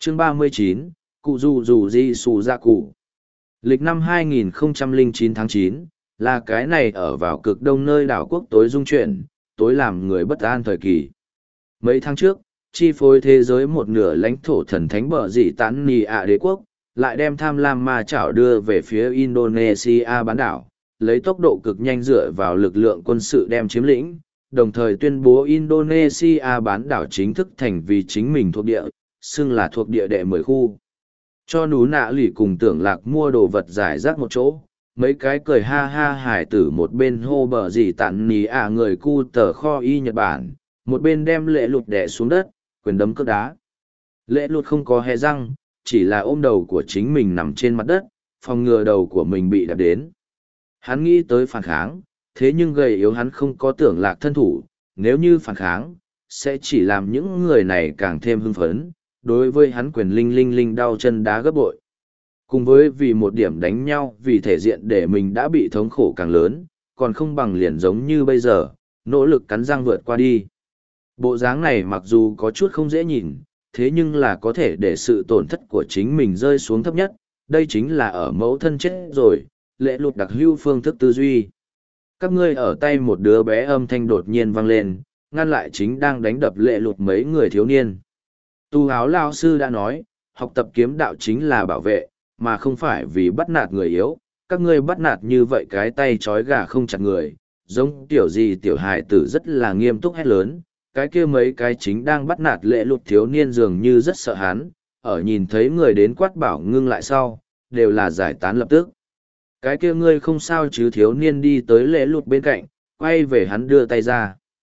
Chương 39, Cụ Dù Dù Di Sù Dạ Cụ. Lịch năm 2009 tháng 9, là cái này ở vào cực đông nơi đảo quốc tối dung chuyển, tối làm người bất an thời kỳ. Mấy tháng trước, chi phối thế giới một nửa lãnh thổ thần thánh bờ dị tán nì ạ đế quốc, lại đem tham lam ma chảo đưa về phía Indonesia bán đảo, lấy tốc độ cực nhanh dựa vào lực lượng quân sự đem chiếm lĩnh, đồng thời tuyên bố Indonesia bán đảo chính thức thành vì chính mình thuộc địa, xưng là thuộc địa đệ 10 khu. Cho nú nạ lì cùng tưởng lạc mua đồ vật giải rác một chỗ, mấy cái cười ha ha hải tử một bên hô bờ gì tặn nì người cu tờ kho y Nhật Bản, một bên đem lệ lụt đẻ xuống đất, quyền đấm cước đá. Lệ lụt không có hé răng, chỉ là ôm đầu của chính mình nằm trên mặt đất, phòng ngừa đầu của mình bị đạp đến. Hắn nghĩ tới phản kháng, thế nhưng gầy yếu hắn không có tưởng lạc thân thủ, nếu như phản kháng, sẽ chỉ làm những người này càng thêm hưng phấn, đối với hắn quyền linh đau chân đá gấp bội. Cùng với vì một điểm đánh nhau vì thể diện để mình đã bị thống khổ càng lớn, còn không bằng liền giống như bây giờ, nỗ lực cắn răng vượt qua đi. Bộ dáng này mặc dù có chút không dễ nhìn, thế nhưng là có thể để sự tổn thất của chính mình rơi xuống thấp nhất, đây chính là ở mẫu thân chết rồi, lệ lụt đặc hữu phương thức tư duy. Các ngươi ở tay một đứa bé âm thanh đột nhiên vang lên, ngăn lại chính đang đánh đập lệ lụt mấy người thiếu niên. Tu áo lao sư đã nói, học tập kiếm đạo chính là bảo vệ, mà không phải vì bắt nạt người yếu. Các ngươi bắt nạt như vậy cái tay trói gà không chặt người, giống tiểu gì tiểu hài tử rất là nghiêm túc hét lớn. Cái kia mấy cái chính đang bắt nạt lệ lụt thiếu niên dường như rất sợ hắn, ở nhìn thấy người đến quát bảo ngưng lại sau, đều là giải tán lập tức. Cái kia ngươi không sao chứ, thiếu niên đi tới lệ lụt bên cạnh, quay về hắn đưa tay ra.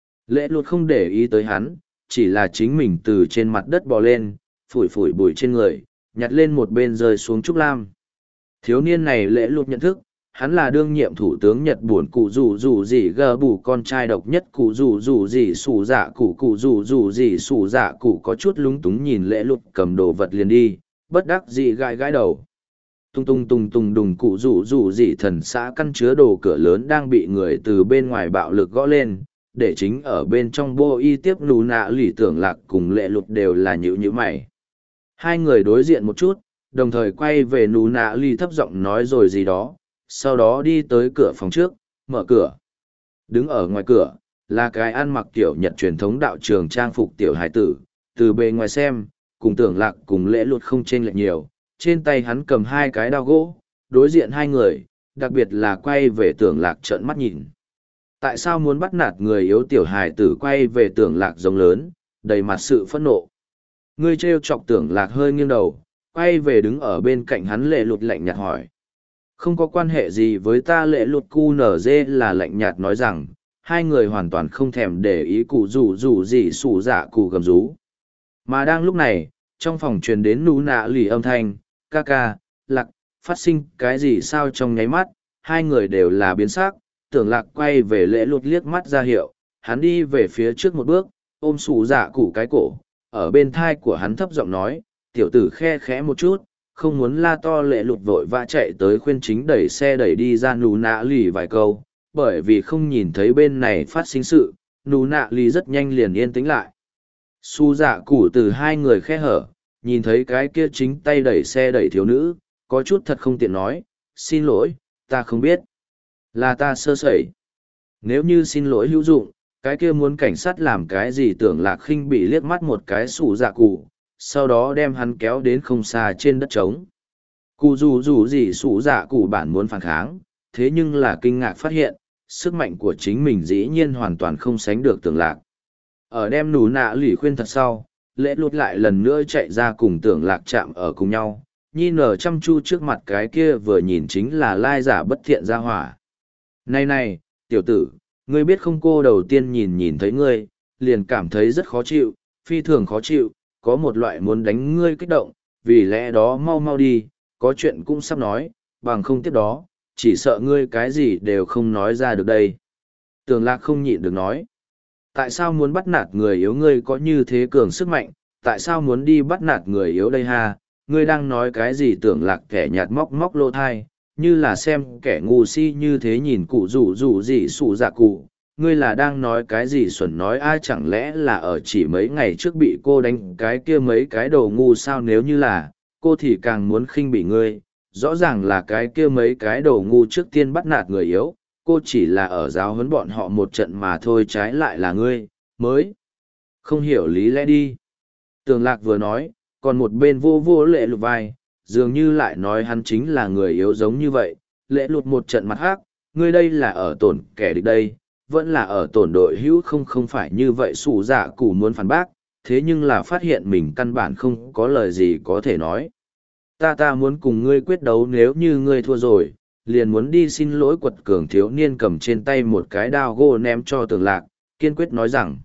Lệ lụt không để ý tới hắn, chỉ là chính mình từ trên mặt đất bò lên, phủi phủi bụi trên người, nhặt lên một bên rơi xuống trúc lam. Thiếu niên này lệ lụt nhận thức, hắn là đương nhiệm thủ tướng Nhật Bản cụ rủ rủ gì gờ bù con trai độc nhất cụ rủ rủ gì sủ dạ cụ rủ rủ gì sủ dạ cụ có chút lúng túng nhìn lệ lụt cầm đồ vật liền đi, bất đắc dĩ gãi gãi đầu. Tung đùng cụ rủ rủ gì thần xã căn chứa đồ cửa lớn đang bị người từ bên ngoài bạo lực gõ lên, để chính ở bên trong bô y tiếp nù nạ lì tưởng lạc cùng lệ lụt đều là nhữ mày. Hai người đối diện một chút, đồng thời quay về nù nạ lì thấp giọng nói rồi gì đó, sau đó đi tới cửa phòng trước, mở cửa. Đứng ở ngoài cửa, là cái ăn mặc tiểu Nhật truyền thống đạo trường trang phục tiểu hải tử, từ bề ngoài xem, cùng tưởng lạc cùng lệ lụt không chênh lệch nhiều, trên tay hắn cầm hai cái đao gỗ, đối diện hai người, đặc biệt là quay về tưởng lạc trợn mắt nhìn. Tại sao muốn bắt nạt người yếu tiểu hài tử quay về tưởng lạc rồng lớn, đầy mặt sự phẫn nộ. Ngươi trêu chọc tưởng lạc hơi nghiêng đầu, quay về đứng ở bên cạnh hắn lệ lụt lạnh nhạt hỏi. Không có quan hệ gì với ta, lệ lụt cu nở dê là lạnh nhạt nói rằng, hai người hoàn toàn không thèm để ý cụ rủ gì sủ dạ cụ gầm rú. Mà đang lúc này, trong phòng truyền đến nú nạ lì âm thanh, ca ca, lạc, phát sinh cái gì sao trong nháy mắt, hai người đều là biến sắc. Tưởng lạc quay về lệ lụt liếc mắt ra hiệu, hắn đi về phía trước một bước, ôm sủ dạ cụ cái cổ, ở bên thai của hắn thấp giọng nói, tiểu tử khe khẽ một chút, không muốn la to. Lệ lụt vội vã chạy tới khuyên chính đẩy xe đẩy đi ra nù nạ lì vài câu, bởi vì không nhìn thấy bên này phát sinh sự, nù nạ lì rất nhanh liền yên tĩnh lại. Su dạ cụ từ hai người khe hở, nhìn thấy cái kia chính tay đẩy xe đẩy thiếu nữ, có chút thật không tiện nói, xin lỗi, ta không biết. Là ta sơ sẩy. Nếu như xin lỗi hữu dụng, cái kia muốn cảnh sát làm cái gì, tưởng lạc khinh bị liếc mắt một cái sủ dạ cụ, sau đó đem hắn kéo đến không xa trên đất trống. Cụ dù gì sủ dạ cụ bản muốn phản kháng, thế nhưng là kinh ngạc phát hiện, sức mạnh của chính mình dĩ nhiên hoàn toàn không sánh được tưởng lạc. Ở đem nù nạ lỉ khuyên thật sau, lễ lụt lại lần nữa chạy ra cùng tưởng lạc chạm ở cùng nhau, nhi nở chăm chu trước mặt cái kia vừa nhìn chính là lai giả bất thiện ra hỏa. Này, tiểu tử, ngươi biết không, cô đầu tiên nhìn thấy ngươi, liền cảm thấy rất khó chịu, phi thường khó chịu, có một loại muốn đánh ngươi kích động, vì lẽ đó mau đi, có chuyện cũng sắp nói, bằng không tiếp đó, chỉ sợ ngươi cái gì đều không nói ra được đây. Tưởng lạc không nhịn được nói. Tại sao muốn bắt nạt người yếu, ngươi có như thế cường sức mạnh, tại sao muốn đi bắt nạt người yếu đây ha, ngươi đang nói cái gì? Tưởng lạc kẻ nhạt móc lỗ thai, như là xem kẻ ngu si như thế nhìn cụ rủ gì sủ dạ cụ, ngươi là đang nói cái gì xuẩn nói ai, chẳng lẽ là ở chỉ mấy ngày trước bị cô đánh cái kia mấy cái đồ ngu sao? Nếu như là, cô thì càng muốn khinh bỉ ngươi, rõ ràng là cái kia mấy cái đồ ngu trước tiên bắt nạt người yếu, cô chỉ là ở giáo huấn bọn họ một trận mà thôi, trái lại là ngươi, mới không hiểu lý lẽ đi. Tường Lạc vừa nói, còn một bên vô vô Lệ Lụt vai, dường như lại nói hắn chính là người yếu giống như vậy. Lệ Lụt một trận mặt hắc, ngươi đây là ở tổn kẻ địch đây, vẫn là ở tổn đội hữu, không phải như vậy. Sủ dạ cụ muốn phản bác, thế nhưng là phát hiện mình căn bản không có lời gì có thể nói. Ta muốn cùng ngươi quyết đấu, nếu như ngươi thua rồi, liền muốn đi xin lỗi. Quật cường thiếu niên cầm trên tay một cái đao gỗ ném cho Tường Lạc, kiên quyết nói rằng,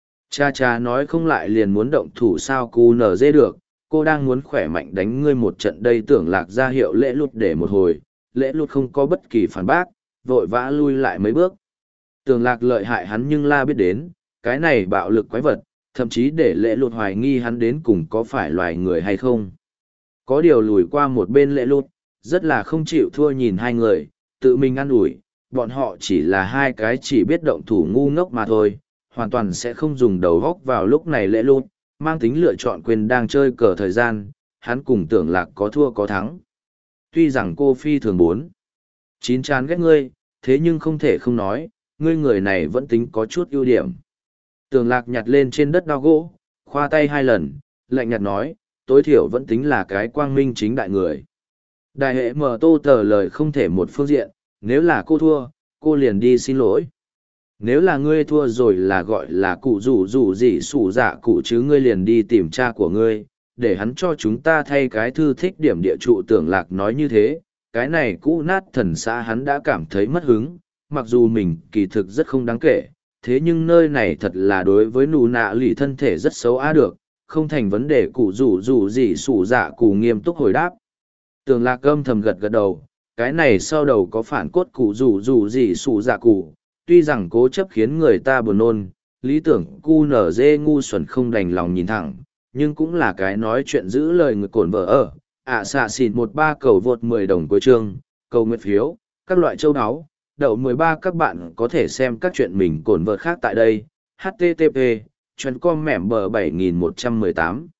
cha nói không lại liền muốn động thủ sao? Cu nở dê được, cô đang muốn khỏe mạnh đánh ngươi một trận đây. Tưởng Lạc ra hiệu Lễ Lụt để một hồi, Lễ Lụt không có bất kỳ phản bác, vội vã lui lại mấy bước. Tưởng Lạc lợi hại hắn nhưng la biết đến, cái này bạo lực quái vật, thậm chí để Lễ Lụt hoài nghi hắn đến cùng có phải loài người hay không. Có điều lùi qua một bên Lễ Lụt, rất là không chịu thua nhìn hai người, tự mình ăn ủi, bọn họ chỉ là hai cái chỉ biết động thủ ngu ngốc mà thôi, hoàn toàn sẽ không dùng đầu góc vào lúc này. Lễ Lụt mang tính lựa chọn quyền đang chơi cờ thời gian, hắn cùng Tưởng Lạc có thua có thắng. Tuy rằng cô phi thường 4-9 chán ghét ngươi, thế nhưng không thể không nói, ngươi người này vẫn tính có chút ưu điểm. Tưởng Lạc nhặt lên trên đất đao gỗ, khoa tay 2 lần, lạnh nhạt nói, tối thiểu vẫn tính là cái quang minh chính đại người. Đại hệ mở tô tờ lời không thể một phương diện, nếu là cô thua, cô liền đi xin lỗi. Nếu là ngươi thua rồi là gọi là cụ rủ gì sủ dạ cụ chứ, ngươi liền đi tìm cha của ngươi, để hắn cho chúng ta thay cái thư thích điểm địa trụ. Tưởng Lạc nói như thế, cái này cũ nát thần xã hắn đã cảm thấy mất hứng, mặc dù mình kỳ thực rất không đáng kể, thế nhưng nơi này thật là đối với nụ nạ lì thân thể rất xấu á được, không thành vấn đề. Cụ rủ gì sủ dạ cụ nghiêm túc hồi đáp. Tưởng Lạc âm thầm gật gật đầu, cái này sau đầu có phản cốt cụ rủ gì sủ dạ cụ, tuy rằng cố chấp khiến người ta buồn nôn, lý tưởng cu nở dê ngu xuẩn không đành lòng nhìn thẳng, nhưng cũng là cái nói chuyện giữ lời người. Cổn vợ ở, xạ xịn 13 cầu vượt 10 đồng cuối chương, cầu nguyện phiếu, các loại châu áo, đậu 13. Các bạn có thể xem các chuyện mình cổn vợ khác tại đây, http://com mẻm bờ 7118